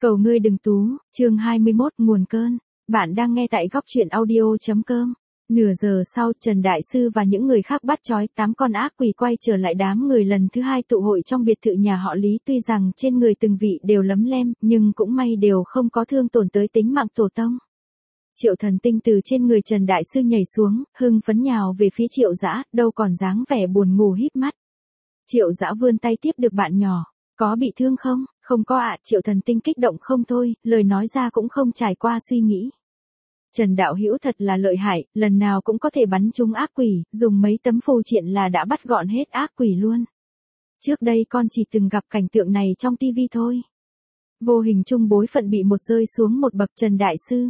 Cầu ngươi đừng tú, chương 21 nguồn cơn. Bạn đang nghe tại góc truyện audio.com. Nửa giờ sau, Trần Đại Sư và những người khác bắt trói 8 con ác quỷ quay trở lại đám người lần thứ hai tụ hội trong biệt thự nhà họ Lý. Tuy rằng trên người từng vị đều lấm lem, nhưng cũng may đều không có thương tổn tới tính mạng tổ tông. Triệu Thần Tinh từ trên người Trần Đại Sư nhảy xuống, hưng phấn nhào về phía Triệu Dã, đâu còn dáng vẻ buồn ngủ híp mắt. Triệu Dã vươn tay tiếp được bạn nhỏ. Có bị thương không? Không có ạ. Triệu Thần Tinh kích động không thôi, lời nói ra cũng không trải qua suy nghĩ. Trần đạo hữu thật là lợi hại, lần nào cũng có thể bắn trúng ác quỷ, dùng mấy tấm phù triện là đã bắt gọn hết ác quỷ luôn. Trước đây con chỉ từng gặp cảnh tượng này trong tivi thôi. Vô hình chung bối phận bị một rơi xuống một bậc. Trần Đại Sư.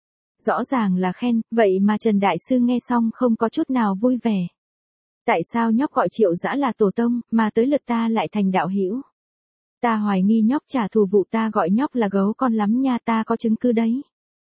Rõ ràng là khen, vậy mà Trần Đại Sư nghe xong không có chút nào vui vẻ. Tại sao nhóc gọi Triệu Dã là tổ tông, mà tới lượt ta lại thành đạo hữu? Ta hoài nghi nhóc trả thù vụ ta gọi nhóc là gấu con lắm nha, ta có chứng cứ đấy.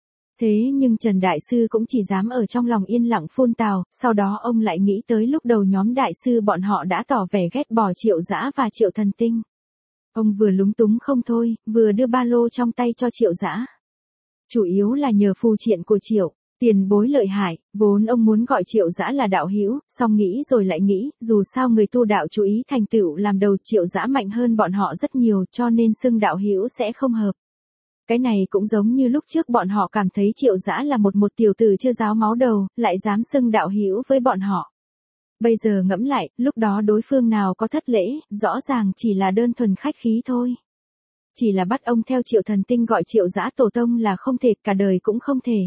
Thế nhưng Trần Đại Sư cũng chỉ dám ở trong lòng yên lặng phun tào, sau đó ông lại nghĩ tới lúc đầu nhóm Đại Sư bọn họ đã tỏ vẻ ghét bỏ Triệu Dã và Triệu Thần Tinh. Ông vừa lúng túng không thôi, vừa đưa ba lô trong tay cho Triệu Dã. Chủ yếu là nhờ phù triện của Triệu. Tiền bối lợi hại, vốn ông muốn gọi Triệu Dã là đạo hữu, song nghĩ rồi lại nghĩ, dù sao người tu đạo chú ý thành tựu làm đầu, Triệu Dã mạnh hơn bọn họ rất nhiều, cho nên xưng đạo hữu sẽ không hợp. Cái này cũng giống như lúc trước bọn họ cảm thấy Triệu Dã là một tiểu tử chưa ráo máu đầu, lại dám xưng đạo hữu với bọn họ. Bây giờ ngẫm lại, lúc đó đối phương nào có thất lễ, rõ ràng chỉ là đơn thuần khách khí thôi. Chỉ là bắt ông theo Triệu Thần Tinh gọi Triệu Dã tổ tông là không thể, cả đời cũng không thể.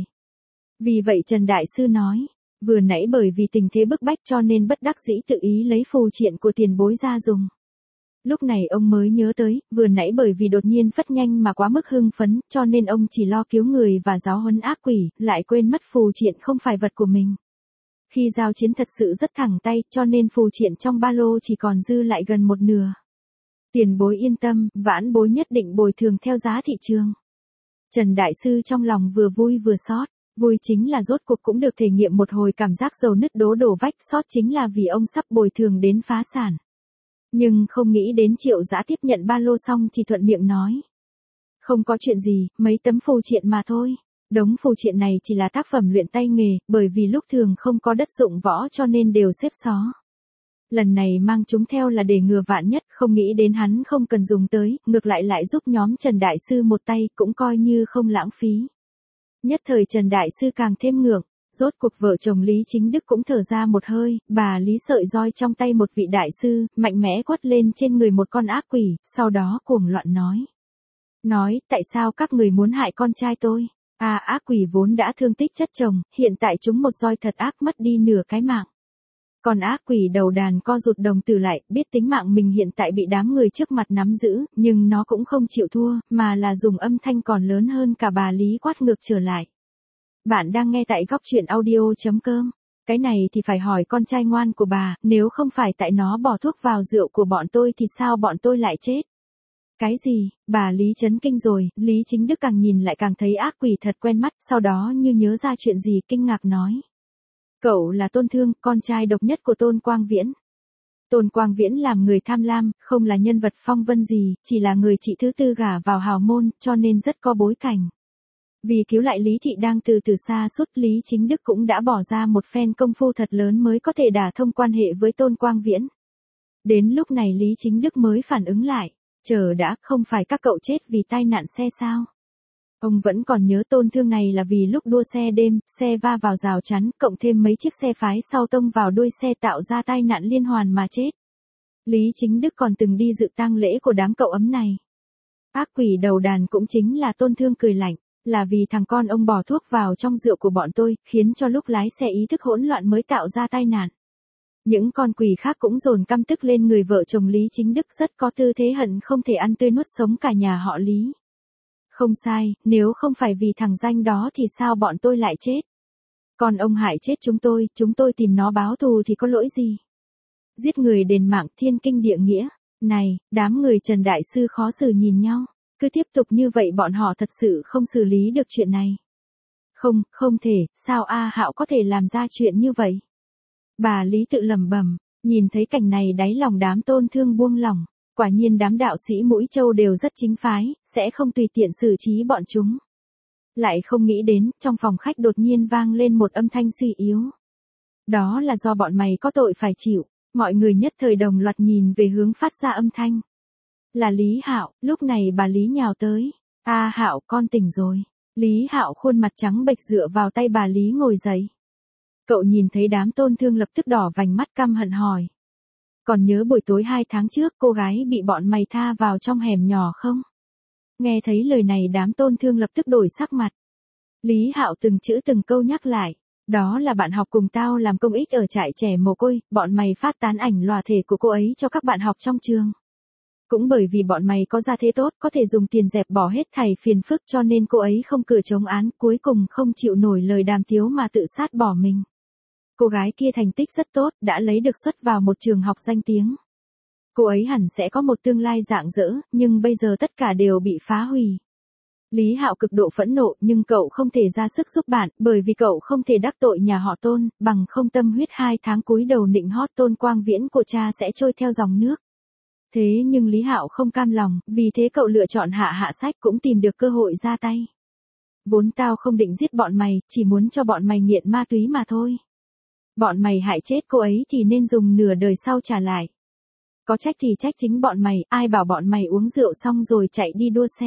Vì vậy Trần Đại Sư nói, vừa nãy bởi vì tình thế bức bách cho nên bất đắc dĩ tự ý lấy phù triện của tiền bối ra dùng. Lúc này ông mới nhớ tới, vừa nãy bởi vì đột nhiên phất nhanh mà quá mức hưng phấn, cho nên ông chỉ lo cứu người và giáo huấn ác quỷ, lại quên mất phù triện không phải vật của mình. Khi giao chiến thật sự rất thẳng tay, cho nên phù triện trong ba lô chỉ còn dư lại gần một nửa. Tiền bối yên tâm, vãn bối nhất định bồi thường theo giá thị trường. Trần Đại Sư trong lòng vừa vui vừa xót. Vui chính là rốt cuộc cũng được thể nghiệm một hồi cảm giác dầu nứt đổ vách, xót chính là vì ông sắp bồi thường đến phá sản. Nhưng không nghĩ đến Triệu Dã tiếp nhận ba lô xong chỉ thuận miệng nói. Không có chuyện gì, mấy tấm phù triện mà thôi. Đống phù triện này chỉ là tác phẩm luyện tay nghề, bởi vì lúc thường không có đất dụng võ cho nên đều xếp xó. Lần này mang chúng theo là để ngừa vạn nhất, không nghĩ đến hắn không cần dùng tới, ngược lại giúp nhóm Trần Đại Sư một tay, cũng coi như không lãng phí. Nhất thời Trần Đại Sư càng thêm ngượng, rốt cuộc vợ chồng Lý Chính Đức cũng thở ra một hơi, bà Lý sợi roi trong tay một vị đại sư, mạnh mẽ quất lên trên người một con ác quỷ, sau đó cuồng loạn nói, tại sao các người muốn hại con trai tôi? Ác quỷ vốn đã thương tích chất chồng, hiện tại chúng một roi thật ác mất đi nửa cái mạng. Còn ác quỷ đầu đàn co rụt đồng tử lại, biết tính mạng mình hiện tại bị đám người trước mặt nắm giữ, nhưng nó cũng không chịu thua, mà là dùng âm thanh còn lớn hơn cả bà Lý quát ngược trở lại. Bạn đang nghe tại góc truyện audio.com. Cái này thì phải hỏi con trai ngoan của bà, nếu không phải tại nó bỏ thuốc vào rượu của bọn tôi thì sao bọn tôi lại chết? Cái gì? Bà Lý chấn kinh rồi, Lý Chính Đức càng nhìn lại càng thấy ác quỷ thật quen mắt, sau đó như nhớ ra chuyện gì kinh ngạc nói. Cậu là Tôn Thương, con trai độc nhất của Tôn Quang Viễn. Tôn Quang Viễn làm người tham lam, không là nhân vật phong vân gì, chỉ là người chị thứ tư gả vào hào môn, cho nên rất có bối cảnh. Vì cứu lại Lý Thị đang từ xa suốt, Lý Chính Đức cũng đã bỏ ra một phen công phu thật lớn mới có thể đả thông quan hệ với Tôn Quang Viễn. Đến lúc này Lý Chính Đức mới phản ứng lại, chờ đã, không phải các cậu chết vì tai nạn xe sao? Ông vẫn còn nhớ Tôn Thương này là vì lúc đua xe đêm, xe va vào rào chắn, cộng thêm mấy chiếc xe phái sau tông vào đuôi xe tạo ra tai nạn liên hoàn mà chết. Lý Chính Đức còn từng đi dự tang lễ của đám cậu ấm này. Ác quỷ đầu đàn cũng chính là Tôn Thương cười lạnh, là vì thằng con ông bỏ thuốc vào trong rượu của bọn tôi, khiến cho lúc lái xe ý thức hỗn loạn mới tạo ra tai nạn. Những con quỷ khác cũng dồn căm tức lên người vợ chồng Lý Chính Đức, rất có tư thế hận không thể ăn tươi nuốt sống cả nhà họ Lý. Không sai, nếu không phải vì thằng danh đó thì sao bọn tôi lại chết? Còn ông hại chết chúng tôi tìm nó báo thù thì có lỗi gì? Giết người đền mạng, thiên kinh địa nghĩa. Này, đám người Trần Đại Sư khó xử nhìn nhau. Cứ tiếp tục như vậy bọn họ thật sự không xử lý được chuyện này. Không thể, sao Hạo có thể làm ra chuyện như vậy? Bà Lý tự lẩm bẩm, nhìn thấy cảnh này đáy lòng đám Tôn Thương buông lỏng. Quả nhiên đám đạo sĩ Mũi Châu đều rất chính phái, sẽ không tùy tiện xử trí bọn chúng. Lại không nghĩ đến, trong phòng khách đột nhiên vang lên một âm thanh suy yếu. Đó là do bọn mày có tội phải chịu, mọi người nhất thời đồng loạt nhìn về hướng phát ra âm thanh. Là Lý Hạo, lúc này bà Lý nhào tới. A Hạo, con tỉnh rồi. Lý Hạo khuôn mặt trắng bệch dựa vào tay bà Lý ngồi dậy. Cậu nhìn thấy đám Tôn Thương lập tức đỏ vành mắt căm hận hỏi. Còn nhớ buổi tối 2 tháng trước cô gái bị bọn mày tha vào trong hẻm nhỏ không? Nghe thấy lời này đám Tôn Thương lập tức đổi sắc mặt. Lý Hạo từng chữ từng câu nhắc lại. Đó là bạn học cùng tao làm công ích ở trại trẻ mồ côi, bọn mày phát tán ảnh lòa thể của cô ấy cho các bạn học trong trường. Cũng bởi vì bọn mày có gia thế tốt, có thể dùng tiền dẹp bỏ hết thảy phiền phức cho nên cô ấy không cửa chống án, cuối cùng không chịu nổi lời đàm tiếu mà tự sát bỏ mình. Cô gái kia thành tích rất tốt, đã lấy được suất vào một trường học danh tiếng. Cô ấy hẳn sẽ có một tương lai rạng rỡ, nhưng bây giờ tất cả đều bị phá hủy. Lý Hạo cực độ phẫn nộ, nhưng cậu không thể ra sức giúp bạn, bởi vì cậu không thể đắc tội nhà họ Tôn, bằng không tâm huyết 2 tháng cúi đầu nịnh hót Tôn Quang Viễn của cha sẽ trôi theo dòng nước. Thế nhưng Lý Hạo không cam lòng, vì thế cậu lựa chọn hạ sách cũng tìm được cơ hội ra tay. Vốn tao không định giết bọn mày, chỉ muốn cho bọn mày nghiện ma túy mà thôi. Bọn mày hại chết cô ấy thì nên dùng nửa đời sau trả lại. Có trách thì trách chính bọn mày, ai bảo bọn mày uống rượu xong rồi chạy đi đua xe.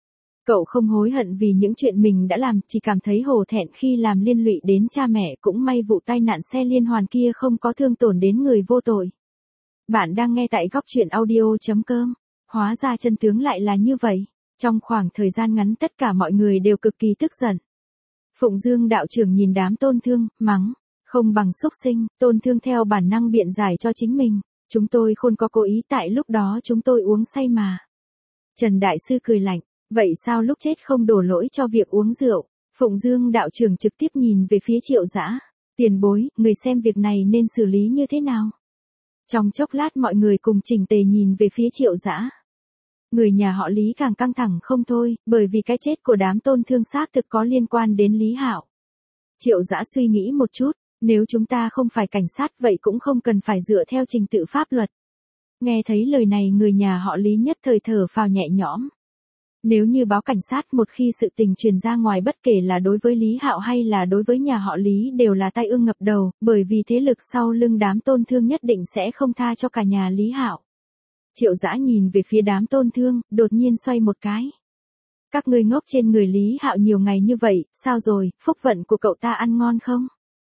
Cậu không hối hận vì những chuyện mình đã làm, chỉ cảm thấy hổ thẹn khi làm liên lụy đến cha mẹ, cũng may vụ tai nạn xe liên hoàn kia không có thương tổn đến người vô tội. Bạn đang nghe tại góc truyện audio.com. Hóa ra chân tướng lại là như vậy. Trong khoảng thời gian ngắn tất cả mọi người đều cực kỳ tức giận. Phụng Dương đạo trưởng nhìn đám Tôn Thương, mắng. Không bằng xúc sinh, Tôn Thương theo bản năng biện giải cho chính mình. Chúng tôi không có cố ý, tại lúc đó chúng tôi uống say mà. Trần Đại Sư cười lạnh. Vậy sao lúc chết không đổ lỗi cho việc uống rượu? Phụng Dương đạo trưởng trực tiếp nhìn về phía Triệu Dã. Tiền bối, người xem việc này nên xử lý như thế nào? Trong chốc lát mọi người cùng chỉnh tề nhìn về phía Triệu Dã. Người nhà họ Lý càng căng thẳng không thôi, bởi vì cái chết của đám Tôn Thương xác thực có liên quan đến Lý Hạo. Triệu Dã suy nghĩ một chút, nếu chúng ta không phải cảnh sát vậy cũng không cần phải dựa theo trình tự pháp luật. Nghe thấy lời này người nhà họ Lý nhất thời thở phào nhẹ nhõm. Nếu như báo cảnh sát một khi sự tình truyền ra ngoài bất kể là đối với Lý Hạo hay là đối với nhà họ Lý đều là tai ương ngập đầu, bởi vì thế lực sau lưng đám Tôn Thương nhất định sẽ không tha cho cả nhà Lý Hạo. Triệu Dã nhìn về phía đám Tôn Thương, đột nhiên xoay một cái. Các ngươi ngốc trên người Lý Hạo nhiều ngày như vậy, sao rồi, phúc vận của cậu ta ăn ngon không?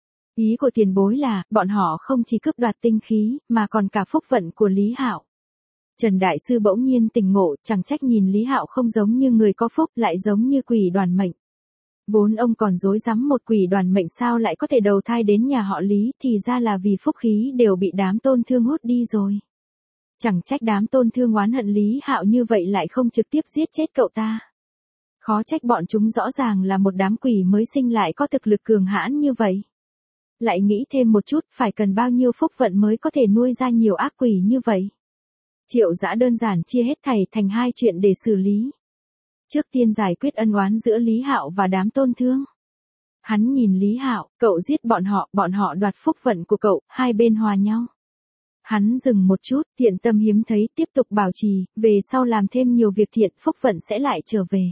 Ý của tiền bối là, bọn họ không chỉ cướp đoạt tinh khí, mà còn cả phúc vận của Lý Hạo. Trần Đại Sư bỗng nhiên tỉnh ngộ, chẳng trách nhìn Lý Hạo không giống như người có phúc, lại giống như quỷ đoàn mệnh. Vốn ông còn rối rắm một quỷ đoàn mệnh sao lại có thể đầu thai đến nhà họ Lý, thì ra là vì phúc khí đều bị đám Tôn Thương hút đi rồi. Chẳng trách đám Tôn Thương oán hận Lý Hạo như vậy lại không trực tiếp giết chết cậu ta. Khó trách bọn chúng rõ ràng là một đám quỷ mới sinh lại có thực lực cường hãn như vậy. Lại nghĩ thêm một chút, phải cần bao nhiêu phúc vận mới có thể nuôi ra nhiều ác quỷ như vậy. Triệu Dã đơn giản chia hết thảy thành 2 chuyện để xử lý. Trước tiên giải quyết ân oán giữa Lý Hạo và đám Tôn Thương. Hắn nhìn Lý Hạo, cậu giết bọn họ đoạt phúc vận của cậu, hai bên hòa nhau. Hắn dừng một chút, thiện tâm hiếm thấy, tiếp tục bảo trì, về sau làm thêm nhiều việc thiện, phúc vận sẽ lại trở về.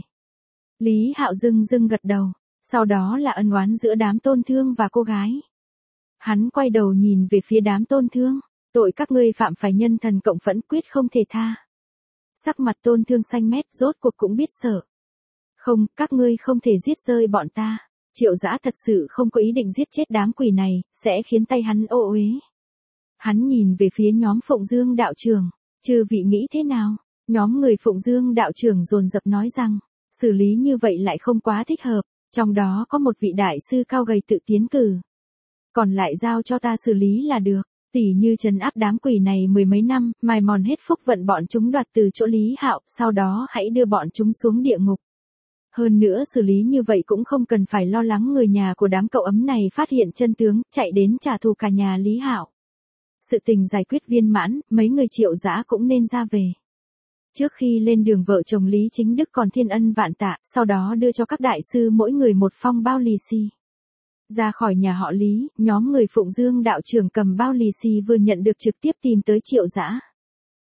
Lý Hạo dưng gật đầu, sau đó là ân oán giữa đám Tôn Thương và cô gái. Hắn quay đầu nhìn về phía đám Tôn Thương. Tội các ngươi phạm phải nhân thần cộng phẫn, quyết không thể tha. Sắc mặt Tôn Thương xanh mét, rốt cuộc cũng biết sợ. Không, các ngươi không thể giết rơi bọn ta. Triệu Dã thật sự không có ý định giết chết đám quỷ này, sẽ khiến tay hắn ô uế. Hắn nhìn về phía nhóm Phụng Dương đạo trưởng, chư vị nghĩ thế nào? Nhóm người Phụng Dương đạo trưởng dồn dập nói rằng, xử lý như vậy lại không quá thích hợp, trong đó có một vị đại sư cao gầy tự tiến cử. Còn lại giao cho ta xử lý là được. Tỉ như trấn áp đám quỷ này 10 mấy năm, mài mòn hết phúc vận bọn chúng đoạt từ chỗ Lý Hạo, sau đó hãy đưa bọn chúng xuống địa ngục. Hơn nữa xử lý như vậy cũng không cần phải lo lắng người nhà của đám cậu ấm này phát hiện chân tướng, chạy đến trả thù cả nhà Lý Hạo. Sự tình giải quyết viên mãn, mấy người Triệu Dã cũng nên ra về. Trước khi lên đường vợ chồng Lý Chính Đức còn thiên ân vạn tạ, sau đó đưa cho các đại sư mỗi người một phong bao lì xì. Ra khỏi nhà họ Lý, nhóm người Phụng Dương đạo trưởng cầm bao lì xì vừa nhận được trực tiếp tìm tới Triệu Dã.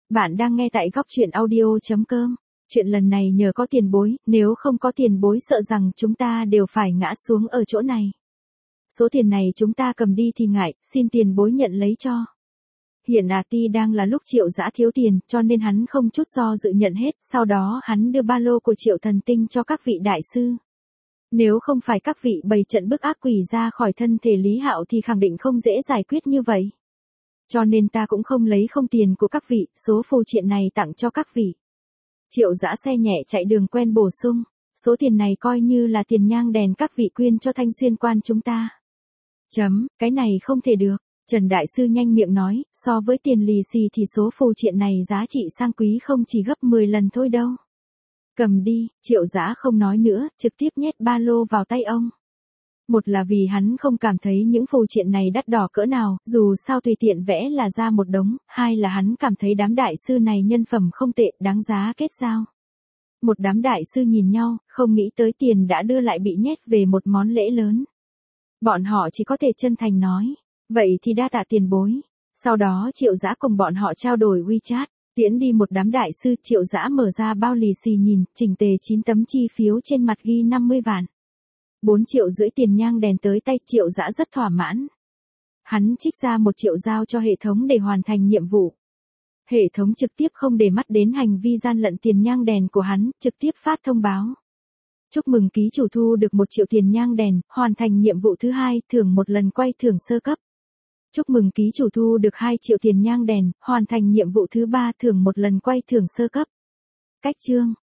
Bạn đang nghe tại góc chuyện audio.com. Chuyện lần này nhờ có tiền bối, nếu không có tiền bối sợ rằng chúng ta đều phải ngã xuống ở chỗ này. Số tiền này chúng ta cầm đi thì ngại, xin tiền bối nhận lấy cho. Hiện Ti đang là lúc Triệu Dã thiếu tiền, cho nên hắn không chút do dự nhận hết, sau đó hắn đưa ba lô của Triệu Thần Tinh cho các vị đại sư. Nếu không phải các vị bày trận bức ác quỷ ra khỏi thân thể Lý Hạo thì khẳng định không dễ giải quyết như vậy. Cho nên ta cũng không lấy không tiền của các vị, số phù triện này tặng cho các vị. Triệu Dã xe nhẹ chạy đường quen bổ sung, số tiền này coi như là tiền nhang đèn các vị quyên cho Thanh Xuyên quan chúng ta. Cái này không thể được, Trần Đại Sư nhanh miệng nói, so với tiền lì xì thì số phù triện này giá trị sang quý không chỉ gấp 10 lần thôi đâu. Cầm đi, Triệu Dã không nói nữa, trực tiếp nhét ba lô vào tay ông. Một là vì hắn không cảm thấy những phù triện này đắt đỏ cỡ nào, dù sao tùy tiện vẽ là ra một đống, hai là hắn cảm thấy đám đại sư này nhân phẩm không tệ, đáng giá kết giao. Một đám đại sư nhìn nhau, không nghĩ tới tiền đã đưa lại bị nhét về một món lễ lớn. Bọn họ chỉ có thể chân thành nói, vậy thì đa tạ tiền bối. Sau đó Triệu Dã cùng bọn họ trao đổi WeChat, tiễn đi một đám đại sư. Triệu Dã mở ra bao lì xì nhìn, chỉnh tề 9 tấm chi phiếu trên mặt ghi 50 vạn. 4,5 triệu tiền nhang đèn tới tay. Triệu Dã rất thỏa mãn. Hắn trích ra 1 triệu giao cho hệ thống để hoàn thành nhiệm vụ. Hệ thống trực tiếp không để mắt đến hành vi gian lận tiền nhang đèn của hắn, trực tiếp phát thông báo. Chúc mừng ký chủ thu được 1 triệu tiền nhang đèn, hoàn thành nhiệm vụ thứ 2, thưởng một lần quay thưởng sơ cấp. Chúc mừng ký chủ thu được 2 triệu tiền nhang đèn, hoàn thành nhiệm vụ thứ 3, thưởng một lần quay thưởng sơ cấp. Cách chương